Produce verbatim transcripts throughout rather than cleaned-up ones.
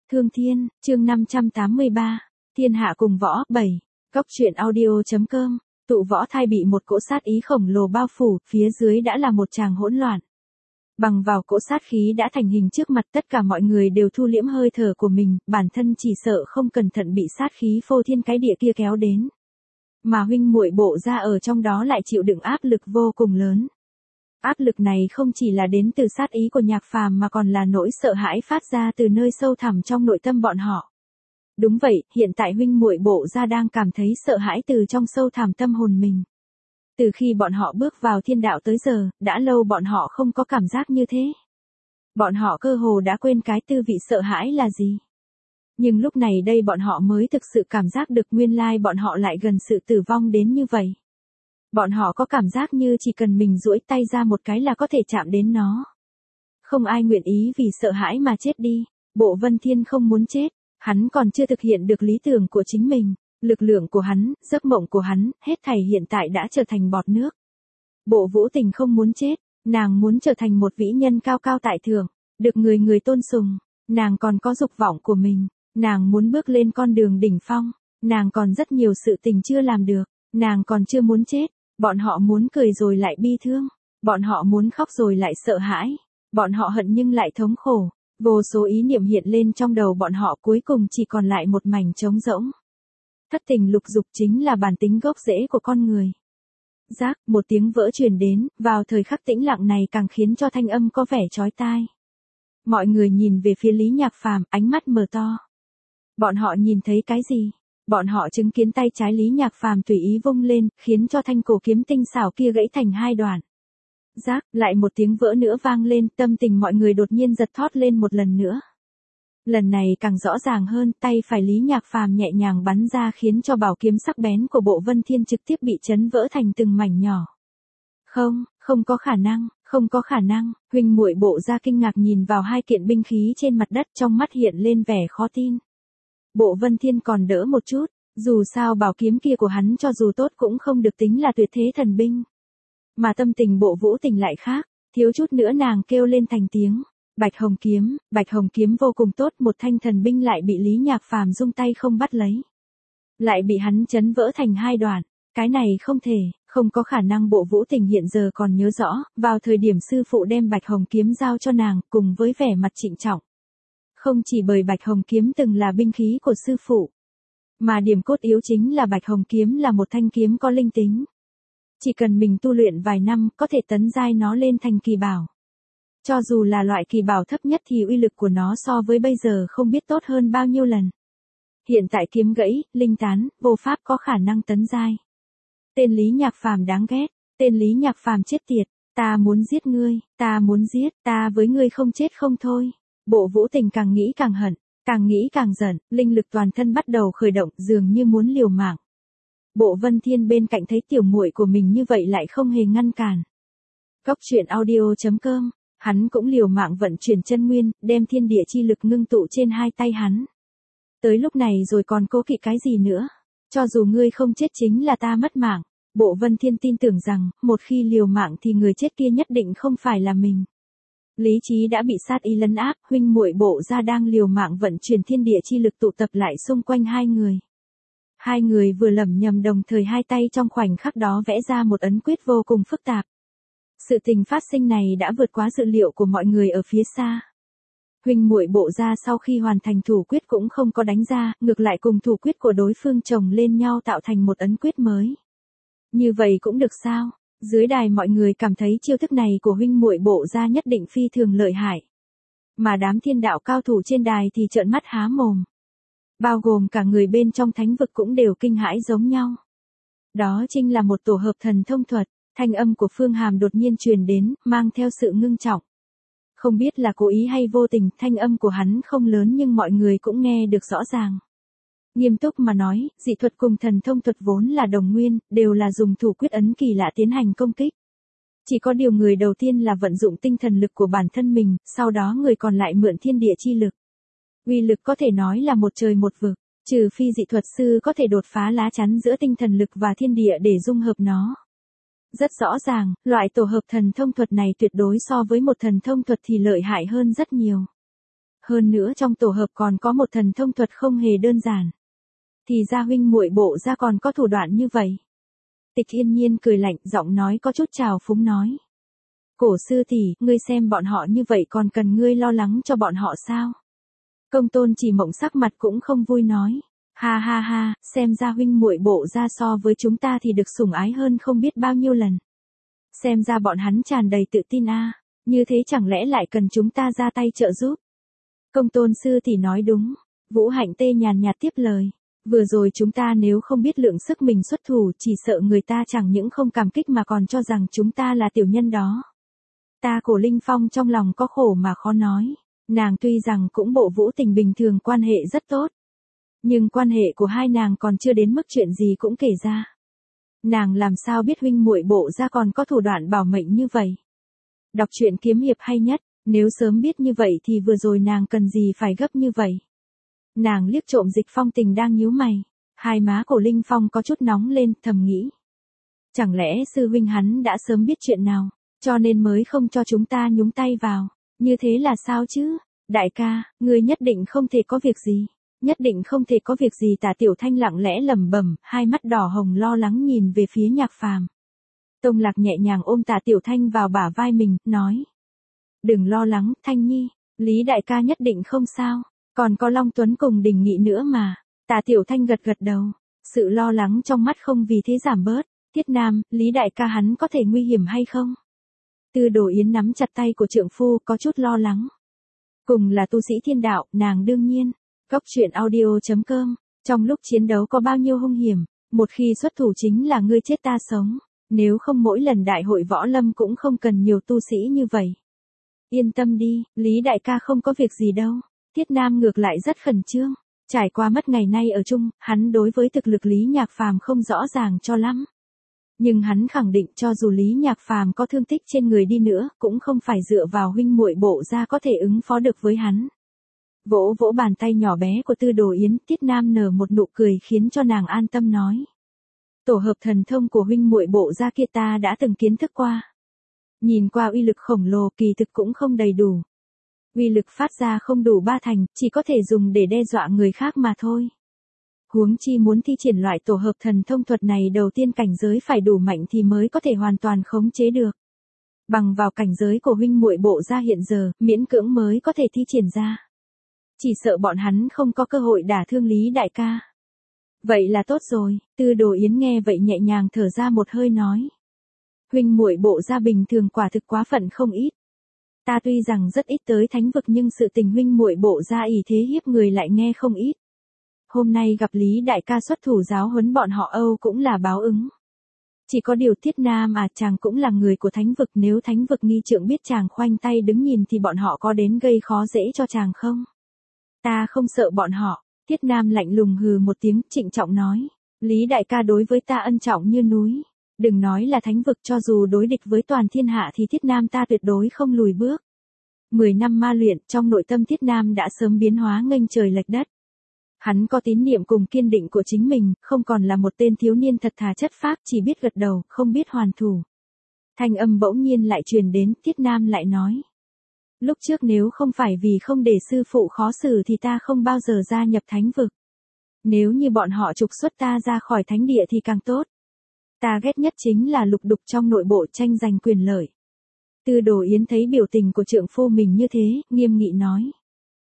Thương Thiên, chương năm trăm tám mươi ba, Thiên hạ cùng võ, bảy, Cốc truyện audio.com, tụ võ thai bị một cỗ sát ý khổng lồ bao phủ, phía dưới đã là một tràng hỗn loạn. Bằng vào cỗ sát khí đã thành hình trước mặt tất cả mọi người đều thu liễm hơi thở của mình, bản thân chỉ sợ không cẩn thận bị sát khí phô thiên cái địa kia kéo đến. Mà huynh muội Bộ Gia ở trong đó lại chịu đựng áp lực vô cùng lớn. Áp lực này không chỉ là đến từ sát ý của Nhạc Phàm mà còn là nỗi sợ hãi phát ra từ nơi sâu thẳm trong nội tâm bọn họ. Đúng vậy, hiện tại huynh muội Bộ Gia đang cảm thấy sợ hãi từ trong sâu thẳm tâm hồn mình. Từ khi bọn họ bước vào thiên đạo tới giờ, đã lâu bọn họ không có cảm giác như thế. Bọn họ cơ hồ đã quên cái tư vị sợ hãi là gì. Nhưng lúc này đây bọn họ mới thực sự cảm giác được nguyên lai bọn họ lại gần sự tử vong đến như vậy. Bọn họ có cảm giác như chỉ cần mình duỗi tay ra một cái là có thể chạm đến nó. Không ai nguyện ý vì sợ hãi mà chết đi. Bộ Vân Thiên không muốn chết, hắn còn chưa thực hiện được lý tưởng của chính mình. Lực lượng của hắn, giấc mộng của hắn, hết thảy hiện tại đã trở thành bọt nước. Bộ Vũ Tình không muốn chết, nàng muốn trở thành một vĩ nhân cao cao tại thượng, được người người tôn sùng. Nàng còn có dục vọng của mình, nàng muốn bước lên con đường đỉnh phong, nàng còn rất nhiều sự tình chưa làm được, nàng còn chưa muốn chết. Bọn họ muốn cười rồi lại bi thương, bọn họ muốn khóc rồi lại sợ hãi, bọn họ hận nhưng lại thống khổ. Vô số ý niệm hiện lên trong đầu bọn họ, cuối cùng chỉ còn lại một mảnh trống rỗng. Thất tình lục dục chính là bản tính gốc rễ của con người. Rác, một tiếng vỡ truyền đến, vào thời khắc tĩnh lặng này càng khiến cho thanh âm có vẻ chói tai. Mọi người nhìn về phía Lý Nhạc Phàm, ánh mắt mở to. Bọn họ nhìn thấy cái gì? Bọn họ chứng kiến tay trái Lý Nhạc Phàm tùy ý vung lên, khiến cho thanh cổ kiếm tinh xảo kia gãy thành hai đoạn. Rác, lại một tiếng vỡ nữa vang lên, tâm tình mọi người đột nhiên giật thót lên một lần nữa. Lần này càng rõ ràng hơn, tay phải Lý Nhạc Phàm nhẹ nhàng bắn ra khiến cho bảo kiếm sắc bén của Bộ Vân Thiên trực tiếp bị chấn vỡ thành từng mảnh nhỏ. Không, không có khả năng, không có khả năng, huynh muội Bộ Gia kinh ngạc nhìn vào hai kiện binh khí trên mặt đất, trong mắt hiện lên vẻ khó tin. Bộ Vân Thiên còn đỡ một chút, dù sao bảo kiếm kia của hắn cho dù tốt cũng không được tính là tuyệt thế thần binh. Mà tâm tình Bộ Vũ Tình lại khác, thiếu chút nữa nàng kêu lên thành tiếng. Bạch Hồng kiếm, Bạch Hồng kiếm vô cùng tốt, một thanh thần binh lại bị Lý Nhạc Phàm dung tay không bắt lấy. Lại bị hắn chấn vỡ thành hai đoạn, cái này không thể, không có khả năng. Bộ Vũ Tình hiện giờ còn nhớ rõ, vào thời điểm sư phụ đem Bạch Hồng kiếm giao cho nàng, cùng với vẻ mặt trịnh trọng. Không chỉ bởi Bạch Hồng kiếm từng là binh khí của sư phụ, mà điểm cốt yếu chính là Bạch Hồng kiếm là một thanh kiếm có linh tính. Chỉ cần mình tu luyện vài năm, có thể tấn giai nó lên thành kỳ bảo. Cho dù là loại kỳ bảo thấp nhất thì uy lực của nó so với bây giờ không biết tốt hơn bao nhiêu lần. Hiện tại kiếm gãy, linh tán, vô pháp có khả năng tấn giai. Tên Lý Nhạc Phàm đáng ghét, tên Lý Nhạc Phàm chết tiệt, ta muốn giết ngươi, ta muốn giết, ta với ngươi không chết không thôi. Bộ Vũ Tình càng nghĩ càng hận, càng nghĩ càng giận, linh lực toàn thân bắt đầu khởi động, dường như muốn liều mạng. Bộ Vân Thiên bên cạnh thấy tiểu muội của mình như vậy lại không hề ngăn cản. Cốc truyện audio.com, hắn cũng liều mạng vận chuyển chân nguyên, đem thiên địa chi lực ngưng tụ trên hai tay hắn. Tới lúc này rồi còn cố kỵ cái gì nữa? Cho dù ngươi không chết chính là ta mất mạng. Bộ Vân Thiên tin tưởng rằng, một khi liều mạng thì người chết kia nhất định không phải là mình. Lý trí đã bị sát ý lấn áp, huynh muội Bộ Gia đang liều mạng vận chuyển thiên địa chi lực tụ tập lại xung quanh hai người. Hai người vừa lẩm nhẩm đồng thời hai tay trong khoảnh khắc đó vẽ ra một ấn quyết vô cùng phức tạp. Sự tình phát sinh này đã vượt quá dự liệu của mọi người ở phía xa. Huynh muội Bộ Gia sau khi hoàn thành thủ quyết cũng không có đánh ra, ngược lại cùng thủ quyết của đối phương chồng lên nhau tạo thành một ấn quyết mới. Như vậy cũng được sao? Dưới đài mọi người cảm thấy chiêu thức này của huynh muội Bộ Gia nhất định phi thường lợi hại. Mà đám thiên đạo cao thủ trên đài thì trợn mắt há mồm. Bao gồm cả người bên trong thánh vực cũng đều kinh hãi giống nhau. Đó chính là một tổ hợp thần thông thuật. Thanh âm của Phương Hàm đột nhiên truyền đến, mang theo sự ngưng trọng. Không biết là cố ý hay vô tình, thanh âm của hắn không lớn nhưng mọi người cũng nghe được rõ ràng. Nghiêm túc mà nói, dị thuật cùng thần thông thuật vốn là đồng nguyên, đều là dùng thủ quyết ấn kỳ lạ tiến hành công kích. Chỉ có điều người đầu tiên là vận dụng tinh thần lực của bản thân mình, sau đó người còn lại mượn thiên địa chi lực. Uy lực có thể nói là một trời một vực, trừ phi dị thuật sư có thể đột phá lá chắn giữa tinh thần lực và thiên địa để dung hợp nó. Rất rõ ràng, loại tổ hợp thần thông thuật này tuyệt đối so với một thần thông thuật thì lợi hại hơn rất nhiều. Hơn nữa trong tổ hợp còn có một thần thông thuật không hề đơn giản. Thì ra huynh muội Bộ gia còn có thủ đoạn như vậy. Tịch Yên Nhiên cười lạnh, giọng nói có chút trào phúng nói. Cổ sư tỷ, ngươi xem bọn họ như vậy còn cần ngươi lo lắng cho bọn họ sao? Công Tôn Chỉ Mộng sắc mặt cũng không vui nói. Ha ha ha, xem ra huynh muội Bộ gia so với chúng ta thì được sủng ái hơn không biết bao nhiêu lần. Xem ra bọn hắn tràn đầy tự tin a, như thế chẳng lẽ lại cần chúng ta ra tay trợ giúp? Công Tôn sư tỷ nói đúng. Vũ Hạnh Tê nhàn nhạt tiếp lời. Vừa rồi chúng ta nếu không biết lượng sức mình xuất thủ chỉ sợ người ta chẳng những không cảm kích mà còn cho rằng chúng ta là tiểu nhân đó. Ta Cổ Linh Phong trong lòng có khổ mà khó nói. Nàng tuy rằng cũng Bộ Vũ Tình bình thường quan hệ rất tốt. Nhưng quan hệ của hai nàng còn chưa đến mức chuyện gì cũng kể ra. Nàng làm sao biết huynh muội Bộ gia còn có thủ đoạn bảo mệnh như vậy. Đọc truyện kiếm hiệp hay nhất, nếu sớm biết như vậy thì vừa rồi nàng cần gì phải gấp như vậy. Nàng liếc trộm Dịch Phong Tình đang nhíu mày. Hai má Cổ Linh Phong có chút nóng lên, thầm nghĩ. Chẳng lẽ sư huynh hắn đã sớm biết chuyện nào, cho nên mới không cho chúng ta nhúng tay vào. Như thế là sao chứ? Đại ca, ngươi nhất định không thể có việc gì. Nhất định không thể có việc gì. Tả Tiểu Thanh lặng lẽ lẩm bẩm, hai mắt đỏ hồng lo lắng nhìn về phía Nhạc Phàm. Tông Lạc nhẹ nhàng ôm Tả Tiểu Thanh vào bả vai mình, nói. Đừng lo lắng, Thanh Nhi, Lý đại ca nhất định không sao. Còn có Long Tuấn cùng Đình Nghị nữa mà. Tả Tiểu Thanh gật gật đầu. Sự lo lắng trong mắt không vì thế giảm bớt. Tiết Nam, Lý đại ca hắn có thể nguy hiểm hay không? Tư Đồ Yến nắm chặt tay của trượng phu, có chút lo lắng. Cùng là tu sĩ thiên đạo, nàng đương nhiên. Góc truyện audio chấm com. Trong lúc chiến đấu có bao nhiêu hung hiểm, một khi xuất thủ chính là ngươi chết ta sống. Nếu không mỗi lần đại hội võ lâm cũng không cần nhiều tu sĩ như vậy. Yên tâm đi, Lý đại ca không có việc gì đâu. Tiết Nam ngược lại rất khẩn trương. Trải qua mất ngày nay ở chung, hắn đối với thực lực Lý Nhạc Phàm không rõ ràng cho lắm. Nhưng hắn khẳng định cho dù Lý Nhạc Phàm có thương tích trên người đi nữa, cũng không phải dựa vào huynh muội Bộ gia có thể ứng phó được với hắn. Vỗ vỗ bàn tay nhỏ bé của Tư Đồ Yến, Tiết Nam nở một nụ cười khiến cho nàng an tâm nói. Tổ hợp thần thông của huynh muội Bộ gia kia ta đã từng kiến thức qua. Nhìn qua uy lực khổng lồ, kỳ thực cũng không đầy đủ. Uy lực phát ra không đủ ba thành, chỉ có thể dùng để đe dọa người khác mà thôi. Huống chi muốn thi triển loại tổ hợp thần thông thuật này đầu tiên cảnh giới phải đủ mạnh thì mới có thể hoàn toàn khống chế được. Bằng vào cảnh giới của huynh muội Bộ gia hiện giờ, miễn cưỡng mới có thể thi triển ra. Chỉ sợ bọn hắn không có cơ hội đả thương Lý đại ca. Vậy là tốt rồi. Tư Đồ Yến nghe vậy nhẹ nhàng thở ra một hơi nói. Huynh muội Bộ gia bình thường quả thực quá phận không ít. Ta tuy rằng rất ít tới thánh vực nhưng sự tình huynh muội Bộ gia ỷ thế hiếp người lại nghe không ít. Hôm nay gặp Lý đại ca xuất thủ giáo huấn bọn họ Âu cũng là báo ứng. Chỉ có điều Tiết Nam à, chàng cũng là người của thánh vực, nếu thánh vực nghi trượng biết chàng khoanh tay đứng nhìn thì bọn họ có đến gây khó dễ cho chàng không? Ta không sợ bọn họ. Tiết Nam lạnh lùng hừ một tiếng, trịnh trọng nói. Lý đại ca đối với ta ân trọng như núi. Đừng nói là thánh vực, cho dù đối địch với toàn thiên hạ thì Tiết Nam ta tuyệt đối không lùi bước. Mười năm ma luyện, trong nội tâm Tiết Nam đã sớm biến hóa nghênh trời lệch đất. Hắn có tín niệm cùng kiên định của chính mình, không còn là một tên thiếu niên thật thà chất phác, chỉ biết gật đầu, không biết hoàn thủ. Thanh âm bỗng nhiên lại truyền đến, Tiết Nam lại nói. Lúc trước nếu không phải vì không để sư phụ khó xử thì ta không bao giờ gia nhập thánh vực. Nếu như bọn họ trục xuất ta ra khỏi thánh địa thì càng tốt. Ta ghét nhất chính là lục đục trong nội bộ tranh giành quyền lợi. Tư Đồ Yến thấy biểu tình của trượng phu mình như thế, nghiêm nghị nói.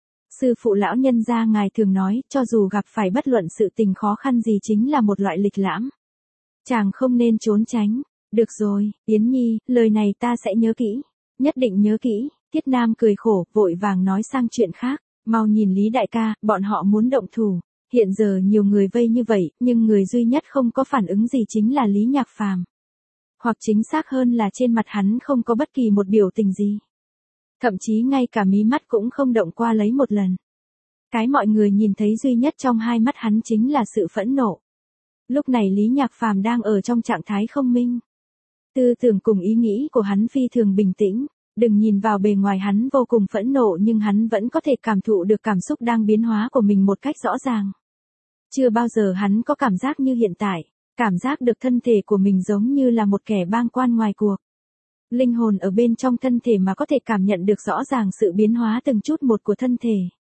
Sư phụ lão nhân gia ngài thường nói, cho dù gặp phải bất luận sự tình khó khăn gì chính là một loại lịch lãm. Chàng không nên trốn tránh. Được rồi, Yến Nhi, lời này ta sẽ nhớ kỹ. Nhất định nhớ kỹ. Tiết Nam cười khổ, vội vàng nói sang chuyện khác. Mau nhìn Lý đại ca, bọn họ muốn động thủ. Hiện giờ nhiều người vây như vậy, nhưng người duy nhất không có phản ứng gì chính là Lý Nhạc Phàm. Hoặc chính xác hơn là trên mặt hắn không có bất kỳ một biểu tình gì. Thậm chí ngay cả mí mắt cũng không động qua lấy một lần. Cái mọi người nhìn thấy duy nhất trong hai mắt hắn chính là sự phẫn nộ. Lúc này Lý Nhạc Phàm đang ở trong trạng thái không minh. Tư tưởng cùng ý nghĩ của hắn phi thường bình tĩnh. Đừng nhìn vào bề ngoài hắn vô cùng phẫn nộ nhưng hắn vẫn có thể cảm thụ được cảm xúc đang biến hóa của mình một cách rõ ràng. Chưa bao giờ hắn có cảm giác như hiện tại, cảm giác được thân thể của mình giống như là một kẻ bang quan ngoài cuộc. Linh hồn ở bên trong thân thể mà có thể cảm nhận được rõ ràng sự biến hóa từng chút một của thân thể.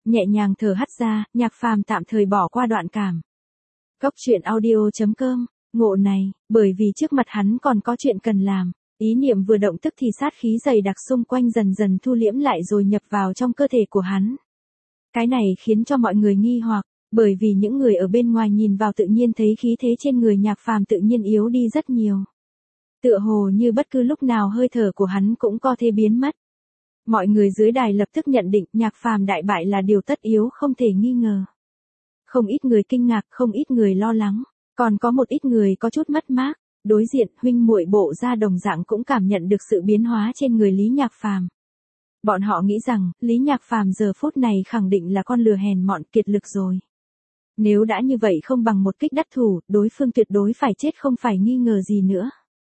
Nhẹ nhàng thở hắt ra, Nhạc Phàm tạm thời bỏ qua đoạn cảm. Cốc truyện audio chấm com, ngộ này, bởi vì trước mặt hắn còn có chuyện cần làm, ý niệm vừa động tức thì sát khí dày đặc xung quanh dần dần thu liễm lại rồi nhập vào trong cơ thể của hắn. Cái này khiến cho mọi người nghi hoặc, bởi vì những người ở bên ngoài nhìn vào tự nhiên thấy khí thế trên người Nhạc Phàm tự nhiên yếu đi rất nhiều. Tựa hồ như bất cứ lúc nào hơi thở của hắn cũng có thể biến mất. Mọi người dưới đài lập tức nhận định Nhạc Phàm đại bại là điều tất yếu không thể nghi ngờ. Không ít người kinh ngạc, không ít người lo lắng, còn có một ít người có chút mất mát. Đối diện, huynh muội Bộ Gia đồng dạng cũng cảm nhận được sự biến hóa trên người Lý Nhạc Phàm. Bọn họ nghĩ rằng, Lý Nhạc Phàm giờ phút này khẳng định là con lừa hèn mọn kiệt lực rồi. Nếu đã như vậy không bằng một kích đắc thủ, đối phương tuyệt đối phải chết không phải nghi ngờ gì nữa.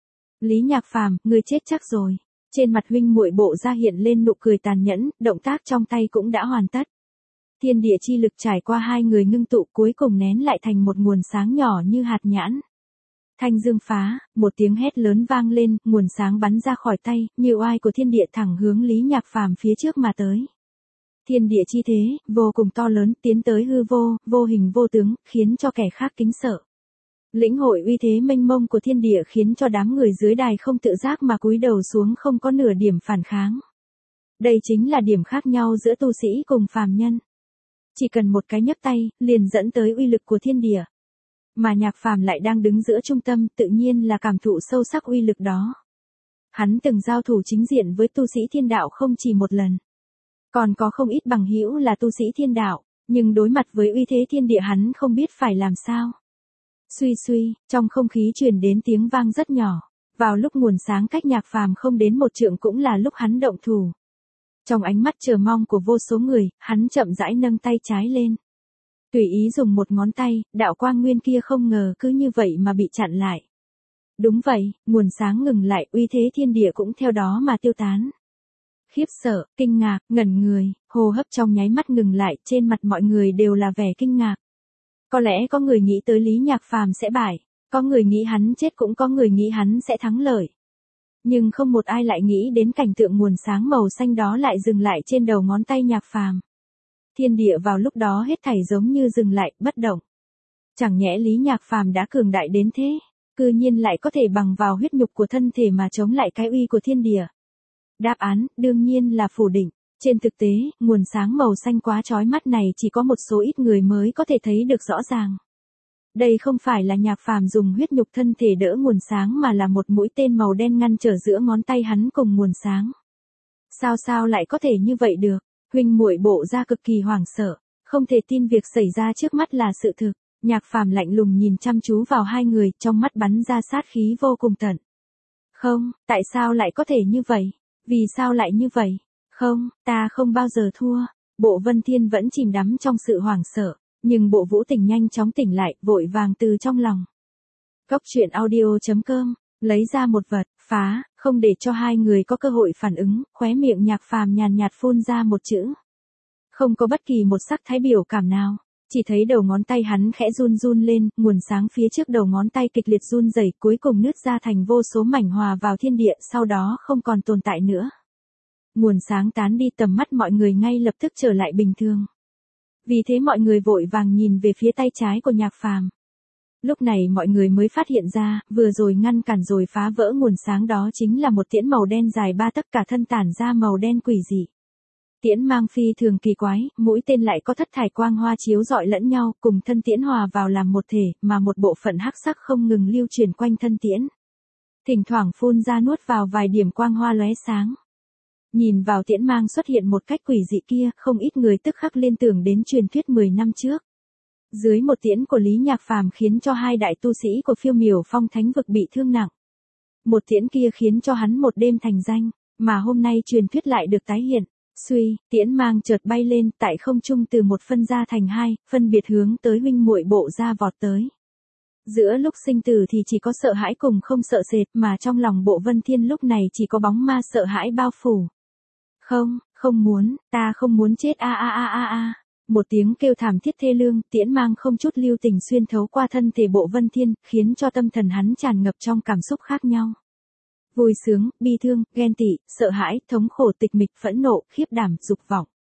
Lý Nhạc Phàm, ngươi chết chắc rồi. Trên mặt huynh muội Bộ Gia hiện lên nụ cười tàn nhẫn, động tác trong tay cũng đã hoàn tất. Thiên địa chi lực trải qua hai người ngưng tụ cuối cùng nén lại thành một nguồn sáng nhỏ như hạt nhãn. Thanh dương phá, một tiếng hét lớn vang lên, nguồn sáng bắn ra khỏi tay, như oai của thiên địa thẳng hướng Lý Nhạc Phàm phía trước mà tới. Thiên địa chi thế, vô cùng to lớn, tiến tới hư vô, vô hình vô tướng, khiến cho kẻ khác kính sợ. Lĩnh hội uy thế mênh mông của thiên địa khiến cho đám người dưới đài không tự giác mà cúi đầu xuống không có nửa điểm phản kháng. Đây chính là điểm khác nhau giữa tu sĩ cùng phàm nhân. Chỉ cần một cái nhấc tay, liền dẫn tới uy lực của thiên địa. Mà Nhạc Phàm lại đang đứng giữa trung tâm, tự nhiên là cảm thụ sâu sắc uy lực đó. Hắn từng giao thủ chính diện với tu sĩ thiên đạo không chỉ một lần. Còn có không ít bằng hữu là tu sĩ thiên đạo, nhưng đối mặt với uy thế thiên địa hắn không biết phải làm sao. Suy suy, trong không khí truyền đến tiếng vang rất nhỏ. Vào lúc nguồn sáng cách Nhạc Phàm không đến một trượng cũng là lúc hắn động thủ. Trong ánh mắt chờ mong của vô số người, hắn chậm rãi nâng tay trái lên. Tùy ý dùng một ngón tay, đạo quang nguyên kia không ngờ cứ như vậy mà bị chặn lại. Đúng vậy, nguồn sáng ngừng lại, uy thế thiên địa cũng theo đó mà tiêu tán. Khiếp sợ, kinh ngạc, ngẩn người, hô hấp trong nháy mắt ngừng lại, trên mặt mọi người đều là vẻ kinh ngạc. Có lẽ có người nghĩ tới Lý Nhạc Phàm sẽ bại, có người nghĩ hắn chết cũng có người nghĩ hắn sẽ thắng lợi. Nhưng không một ai lại nghĩ đến cảnh tượng nguồn sáng màu xanh đó lại dừng lại trên đầu ngón tay Nhạc Phàm. Thiên địa vào lúc đó hết thảy giống như dừng lại, bất động. Chẳng nhẽ Lý Nhạc Phàm đã cường đại đến thế, cư nhiên lại có thể bằng vào huyết nhục của thân thể mà chống lại cái uy của thiên địa. Đáp án, đương nhiên là phủ định. Trên thực tế, nguồn sáng màu xanh quá chói mắt này chỉ có một số ít người mới có thể thấy được rõ ràng. Đây không phải là Nhạc Phàm dùng huyết nhục thân thể đỡ nguồn sáng mà là một mũi tên màu đen ngăn trở giữa ngón tay hắn cùng nguồn sáng. Sao sao lại có thể như vậy được? Huynh muội Bộ Gia cực kỳ hoảng sợ, không thể tin việc xảy ra trước mắt là sự thực. Nhạc Phàm lạnh lùng nhìn chăm chú vào hai người, trong mắt bắn ra sát khí vô cùng tận. Không, tại sao lại có thể như vậy? Vì sao lại như vậy? Không, ta không bao giờ thua. Bộ Vân Thiên vẫn chìm đắm trong sự hoảng sợ, nhưng Bộ Vũ Tình nhanh chóng tỉnh lại, vội vàng từ trong lòng. Cốc truyện audio chấm com, lấy ra một vật, phá, không để cho hai người có cơ hội phản ứng, khóe miệng Nhạc Phàm nhàn nhạt phun ra một chữ. Không có bất kỳ một sắc thái biểu cảm nào, chỉ thấy đầu ngón tay hắn khẽ run run lên, nguồn sáng phía trước đầu ngón tay kịch liệt run rẩy, cuối cùng nứt ra thành vô số mảnh hòa vào thiên địa, sau đó không còn tồn tại nữa. Nguồn sáng tán đi, tầm mắt mọi người ngay lập tức trở lại bình thường. Vì thế mọi người vội vàng nhìn về phía tay trái của Nhạc Phàm. Lúc này mọi người mới phát hiện ra, vừa rồi ngăn cản rồi phá vỡ nguồn sáng đó chính là một tiễn màu đen dài ba tấc, cả thân tản ra màu đen quỷ dị. Tiễn mang phi thường kỳ quái, mũi tên lại có thất thải quang hoa chiếu rọi lẫn nhau, cùng thân tiễn hòa vào làm một thể, mà một bộ phận hắc sắc không ngừng lưu chuyển quanh thân tiễn. Thỉnh thoảng phun ra nuốt vào vài điểm quang hoa lóe sáng. Nhìn vào tiễn mang xuất hiện một cách quỷ dị kia, không ít người tức khắc liên tưởng đến truyền thuyết mười năm trước. Dưới một tiễn của Lý Nhạc Phàm khiến cho hai đại tu sĩ của Phiêu Miểu Phong Thánh vực bị thương nặng. Một tiễn kia khiến cho hắn một đêm thành danh, mà hôm nay truyền thuyết lại được tái hiện. Suy, tiễn mang chợt bay lên, tại không trung từ một phân ra thành hai, phân biệt hướng tới huynh muội Bộ Gia vọt tới. Giữa lúc sinh tử thì chỉ có sợ hãi cùng không sợ sệt, mà trong lòng Bộ Vân Thiên lúc này chỉ có bóng ma sợ hãi bao phủ. Không, không muốn, ta không muốn chết a a a a a. Một tiếng kêu thảm thiết thê lương, tiễn mang không chút lưu tình xuyên thấu qua thân thể Bộ Vân Thiên, khiến cho tâm thần hắn tràn ngập trong cảm xúc khác nhau. Vui sướng, bi thương, ghen tị, sợ hãi, thống khổ, tịch mịch, phẫn nộ, khiếp đảm, dục vọng.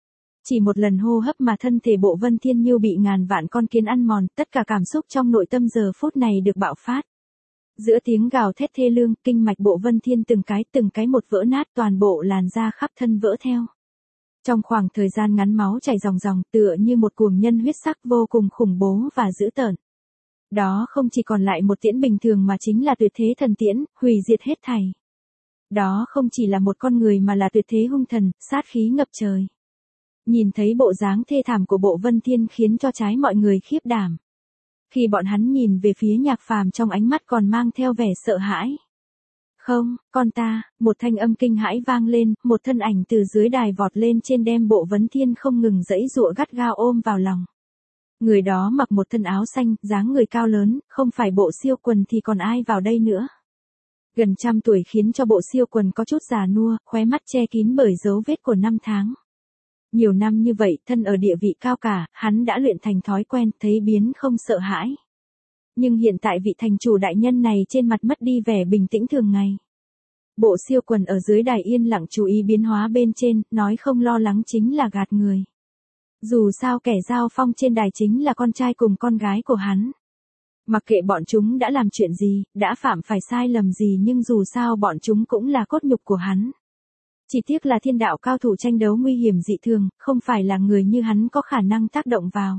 Chỉ một lần hô hấp mà thân thể Bộ Vân Thiên như bị ngàn vạn con kiến ăn mòn, tất cả cảm xúc trong nội tâm giờ phút này được bạo phát. Giữa tiếng gào thét thê lương, kinh mạch Bộ Vân Thiên từng cái từng cái một vỡ nát, toàn bộ làn da khắp thân vỡ theo. Trong khoảng thời gian ngắn máu chảy ròng ròng, tựa như một cuồng nhân huyết sắc vô cùng khủng bố và dữ tợn. Đó không chỉ còn lại một tiễn bình thường mà chính là tuyệt thế thần tiễn, hủy diệt hết thảy. Đó không chỉ là một con người mà là tuyệt thế hung thần, sát khí ngập trời. Nhìn thấy bộ dáng thê thảm của Bộ Vân Thiên khiến cho trái mọi người khiếp đảm. Khi bọn hắn nhìn về phía Nhạc Phàm trong ánh mắt còn mang theo vẻ sợ hãi. Không, con ta, một thanh âm kinh hãi vang lên, một thân ảnh từ dưới đài vọt lên trên đem Bộ Vân Thiên không ngừng giãy giụa gắt gao ôm vào lòng. Người đó mặc một thân áo xanh, dáng người cao lớn, không phải Bộ Siêu Quần thì còn ai vào đây nữa. Gần trăm tuổi khiến cho Bộ Siêu Quần có chút già nua, khóe mắt che kín bởi dấu vết của năm tháng. Nhiều năm như vậy, thân ở địa vị cao cả, hắn đã luyện thành thói quen, thấy biến không sợ hãi. Nhưng hiện tại vị thành chủ đại nhân này trên mặt mất đi vẻ bình tĩnh thường ngày. Bộ Siêu Quần ở dưới đài yên lặng chú ý biến hóa bên trên, nói không lo lắng chính là gạt người. Dù sao kẻ giao phong trên đài chính là con trai cùng con gái của hắn. Mặc kệ bọn chúng đã làm chuyện gì, đã phạm phải sai lầm gì nhưng dù sao bọn chúng cũng là cốt nhục của hắn. Chỉ tiếc là thiên đạo cao thủ tranh đấu nguy hiểm dị thường, không phải là người như hắn có khả năng tác động vào.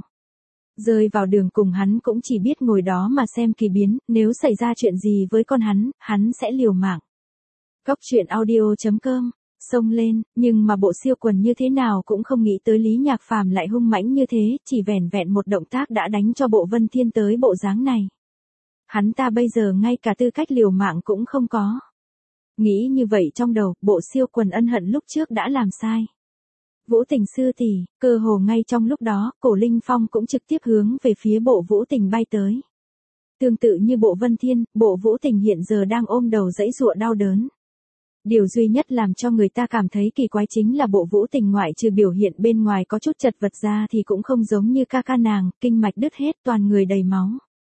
Rơi vào đường cùng hắn cũng chỉ biết ngồi đó mà xem kỳ biến, nếu xảy ra chuyện gì với con hắn, hắn sẽ liều mạng. Góc truyện audio chấm com, xông lên, nhưng mà Bộ Siêu Quần như thế nào cũng không nghĩ tới Lý Nhạc Phàm lại hung mãnh như thế, chỉ vẻn vẹn một động tác đã đánh cho Bộ Vân Thiên tới bộ dáng này. Hắn ta bây giờ ngay cả tư cách liều mạng cũng không có. Nghĩ như vậy trong đầu, Bộ Siêu Quần ân hận lúc trước đã làm sai. Vũ Tình sư tỷ, cơ hồ ngay trong lúc đó, Cổ Linh Phong cũng trực tiếp hướng về phía Bộ Vũ Tình bay tới. Tương tự như Bộ Vân Thiên, Bộ Vũ Tình hiện giờ đang ôm đầu giãy giụa đau đớn. Điều duy nhất làm cho người ta cảm thấy kỳ quái chính là Bộ Vũ Tình ngoại trừ biểu hiện bên ngoài có chút chật vật ra thì cũng không giống như ca ca nàng, kinh mạch đứt hết toàn người đầy máu.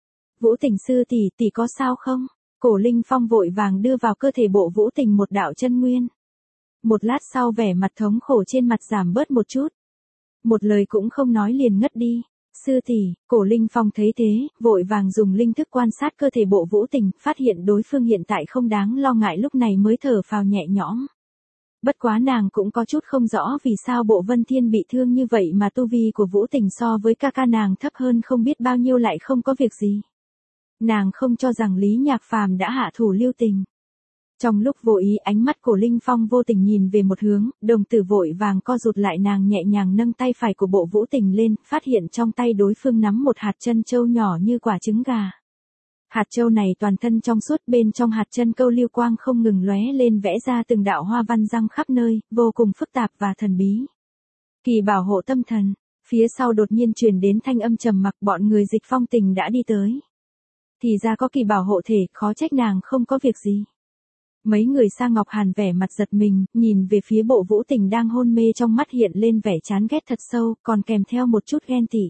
Vũ Tình sư tỷ, tỷ có sao không? Cổ Linh Phong vội vàng đưa vào cơ thể Bộ Vũ Tình một đạo chân nguyên. Một lát sau vẻ mặt thống khổ trên mặt giảm bớt một chút. Một lời cũng không nói liền ngất đi. Sư tỷ, Cổ Linh Phong thấy thế, vội vàng dùng linh thức quan sát cơ thể Bộ Vũ Tình, phát hiện đối phương hiện tại không đáng lo ngại lúc này mới thở phào nhẹ nhõm. Bất quá nàng cũng có chút không rõ vì sao Bộ Vân Thiên bị thương như vậy mà tu vi của Vũ Tình so với ca ca nàng thấp hơn không biết bao nhiêu lại không có việc gì. Nàng không cho rằng Lý Nhạc Phàm đã hạ thủ lưu tình. Trong lúc vô ý ánh mắt của Linh Phong vô tình nhìn về một hướng, đồng tử vội vàng co rụt lại nàng nhẹ nhàng nâng tay phải của Bộ Vũ Tình lên, phát hiện trong tay đối phương nắm một hạt chân châu nhỏ như quả trứng gà. Hạt châu này toàn thân trong suốt, bên trong hạt chân câu lưu quang không ngừng lóe lên vẽ ra từng đạo hoa văn răng khắp nơi, vô cùng phức tạp và thần bí. Kỳ bảo hộ tâm thần, phía sau đột nhiên truyền đến thanh âm trầm mặc, bọn người Dịch Phong Tình đã đi tới. Thì ra có kỳ bảo hộ thể, khó trách nàng không có việc gì. Mấy người Sa Ngọc Hàn vẻ mặt giật mình, nhìn về phía Bộ Vũ Tình đang hôn mê, trong mắt hiện lên vẻ chán ghét thật sâu, còn kèm theo một chút ghen tị.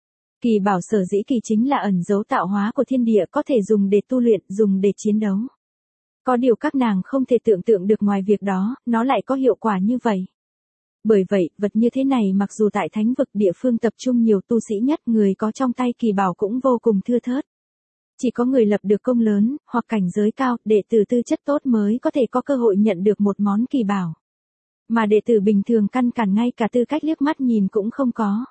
Kỳ bảo sở dĩ kỳ chính là ẩn dấu tạo hóa của thiên địa, có thể dùng để tu luyện, dùng để chiến đấu. Có điều các nàng không thể tưởng tượng được ngoài việc đó, nó lại có hiệu quả như vậy. Bởi vậy, vật như thế này mặc dù tại thánh vực địa phương tập trung nhiều tu sĩ nhất, người có trong tay kỳ bảo cũng vô cùng thưa thớt. Chỉ có người lập được công lớn, hoặc cảnh giới cao, đệ tử tư chất tốt mới có thể có cơ hội nhận được một món kỳ bảo. Mà đệ tử bình thường căn cản ngay cả tư cách liếc mắt nhìn cũng không có.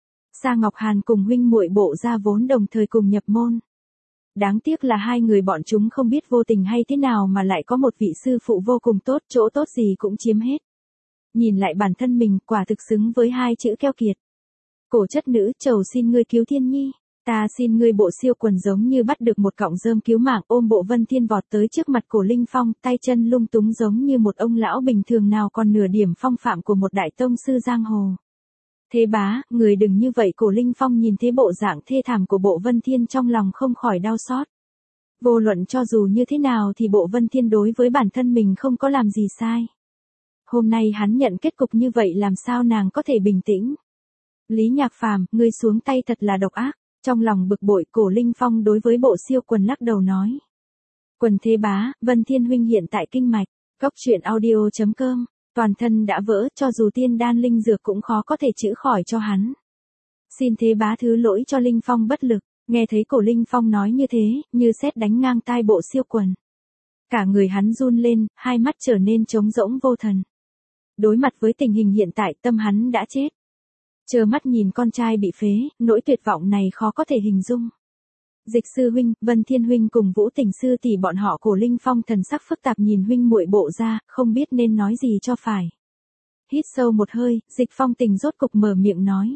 Sa Ngọc Hàn cùng huynh muội Bộ gia vốn đồng thời cùng nhập môn. Đáng tiếc là hai người bọn chúng không biết vô tình hay thế nào mà lại có một vị sư phụ vô cùng tốt, chỗ tốt gì cũng chiếm hết. Nhìn lại bản thân mình, quả thực xứng với hai chữ keo kiệt. Cổ chất nữ, chầu xin ngươi cứu Thiên Nhi. Ta xin ngươi. Bộ Siêu Quần giống như bắt được một cọng rơm cứu mạng, ôm Bộ Vân Thiên vọt tới trước mặt Cổ Linh Phong, tay chân lung túng giống như một ông lão bình thường nào còn nửa điểm phong phạm của một đại tông sư giang hồ. Thế bá, người đừng như vậy. Cổ Linh Phong nhìn thấy bộ dạng thê thảm của Bộ Vân Thiên trong lòng không khỏi đau xót. Vô luận cho dù như thế nào thì Bộ Vân Thiên đối với bản thân mình không có làm gì sai. Hôm nay hắn nhận kết cục như vậy làm sao nàng có thể bình tĩnh. Lý Nhạc Phàm, ngươi xuống tay thật là độc ác. Trong lòng bực bội, Cổ Linh Phong đối với Bộ Siêu Quần lắc đầu nói. Quần thế bá, Vân Thiên huynh hiện tại kinh mạch. Góc truyện audio chấm com Toàn thân đã vỡ, cho dù tiên đan linh dược cũng khó có thể chữa khỏi cho hắn. Xin thế bá thứ lỗi cho Linh Phong bất lực, nghe thấy cổ Linh Phong nói như thế, như sét đánh ngang tai bộ siêu quần. Cả người hắn run lên, hai mắt trở nên trống rỗng vô thần. Đối mặt với tình hình hiện tại, tâm hắn đã chết. Trơ mắt nhìn con trai bị phế, nỗi tuyệt vọng này khó có thể hình dung. Dịch sư huynh, Vân Thiên huynh cùng Vũ Tình sư tỷ bọn họ cổ Linh Phong thần sắc phức tạp nhìn huynh muội bộ ra, không biết nên nói gì cho phải. Hít sâu một hơi, Dịch Phong Tình rốt cục mở miệng nói.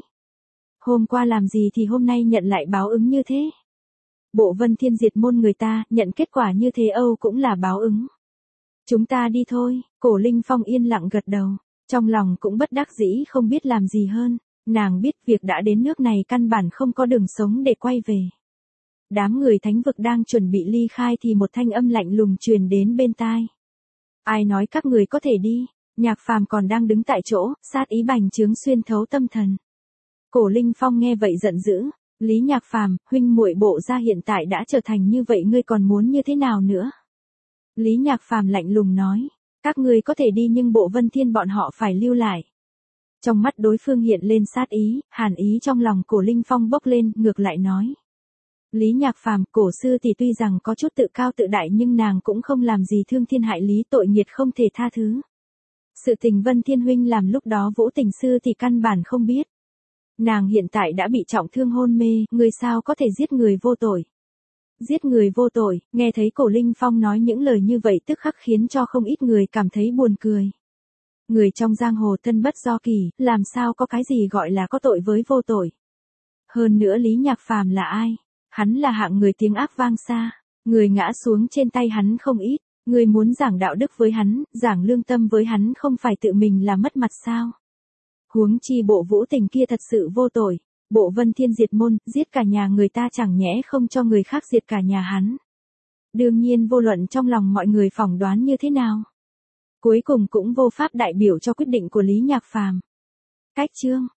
Hôm qua làm gì thì hôm nay nhận lại báo ứng như thế. Bộ Vân Thiên diệt môn người ta, nhận kết quả như thế Âu cũng là báo ứng. Chúng ta đi thôi, cổ Linh Phong yên lặng gật đầu, trong lòng cũng bất đắc dĩ không biết làm gì hơn, nàng biết việc đã đến nước này căn bản không có đường sống để quay về. Đám người thánh vực đang chuẩn bị ly khai thì một thanh âm lạnh lùng truyền đến bên tai. Ai nói các người có thể đi, Nhạc Phàm còn đang đứng tại chỗ, sát ý bành trướng xuyên thấu tâm thần. Cổ Linh Phong nghe vậy giận dữ, Lý Nhạc Phàm, huynh muội bộ ra hiện tại đã trở thành như vậy ngươi còn muốn như thế nào nữa? Lý Nhạc Phàm lạnh lùng nói, các ngươi có thể đi nhưng bộ Vân Thiên bọn họ phải lưu lại. Trong mắt đối phương hiện lên sát ý, hàn ý trong lòng cổ Linh Phong bốc lên, ngược lại nói. Lý Nhạc Phàm, cổ sư thì tuy rằng có chút tự cao tự đại nhưng nàng cũng không làm gì thương thiên hại lý, tội nghiệt không thể tha thứ. Sự tình Vân Thiên huynh làm lúc đó Vũ Tình sư thì căn bản không biết. Nàng hiện tại đã bị trọng thương hôn mê, người sao có thể giết người vô tội. Giết người vô tội, nghe thấy cổ Linh Phong nói những lời như vậy tức khắc khiến cho không ít người cảm thấy buồn cười. Người trong giang hồ thân bất do kỳ, làm sao có cái gì gọi là có tội với vô tội. Hơn nữa Lý Nhạc Phàm là ai? Hắn là hạng người tiếng ác vang xa, người ngã xuống trên tay hắn không ít, người muốn giảng đạo đức với hắn, giảng lương tâm với hắn không phải tự mình là mất mặt sao? Huống chi bộ Vũ Tình kia thật sự vô tội, bộ Vân Thiên diệt môn, giết cả nhà người ta chẳng nhẽ không cho người khác diệt cả nhà hắn. Đương nhiên vô luận trong lòng mọi người phỏng đoán như thế nào. Cuối cùng cũng vô pháp đại biểu cho quyết định của Lý Nhạc Phàm. Cách chương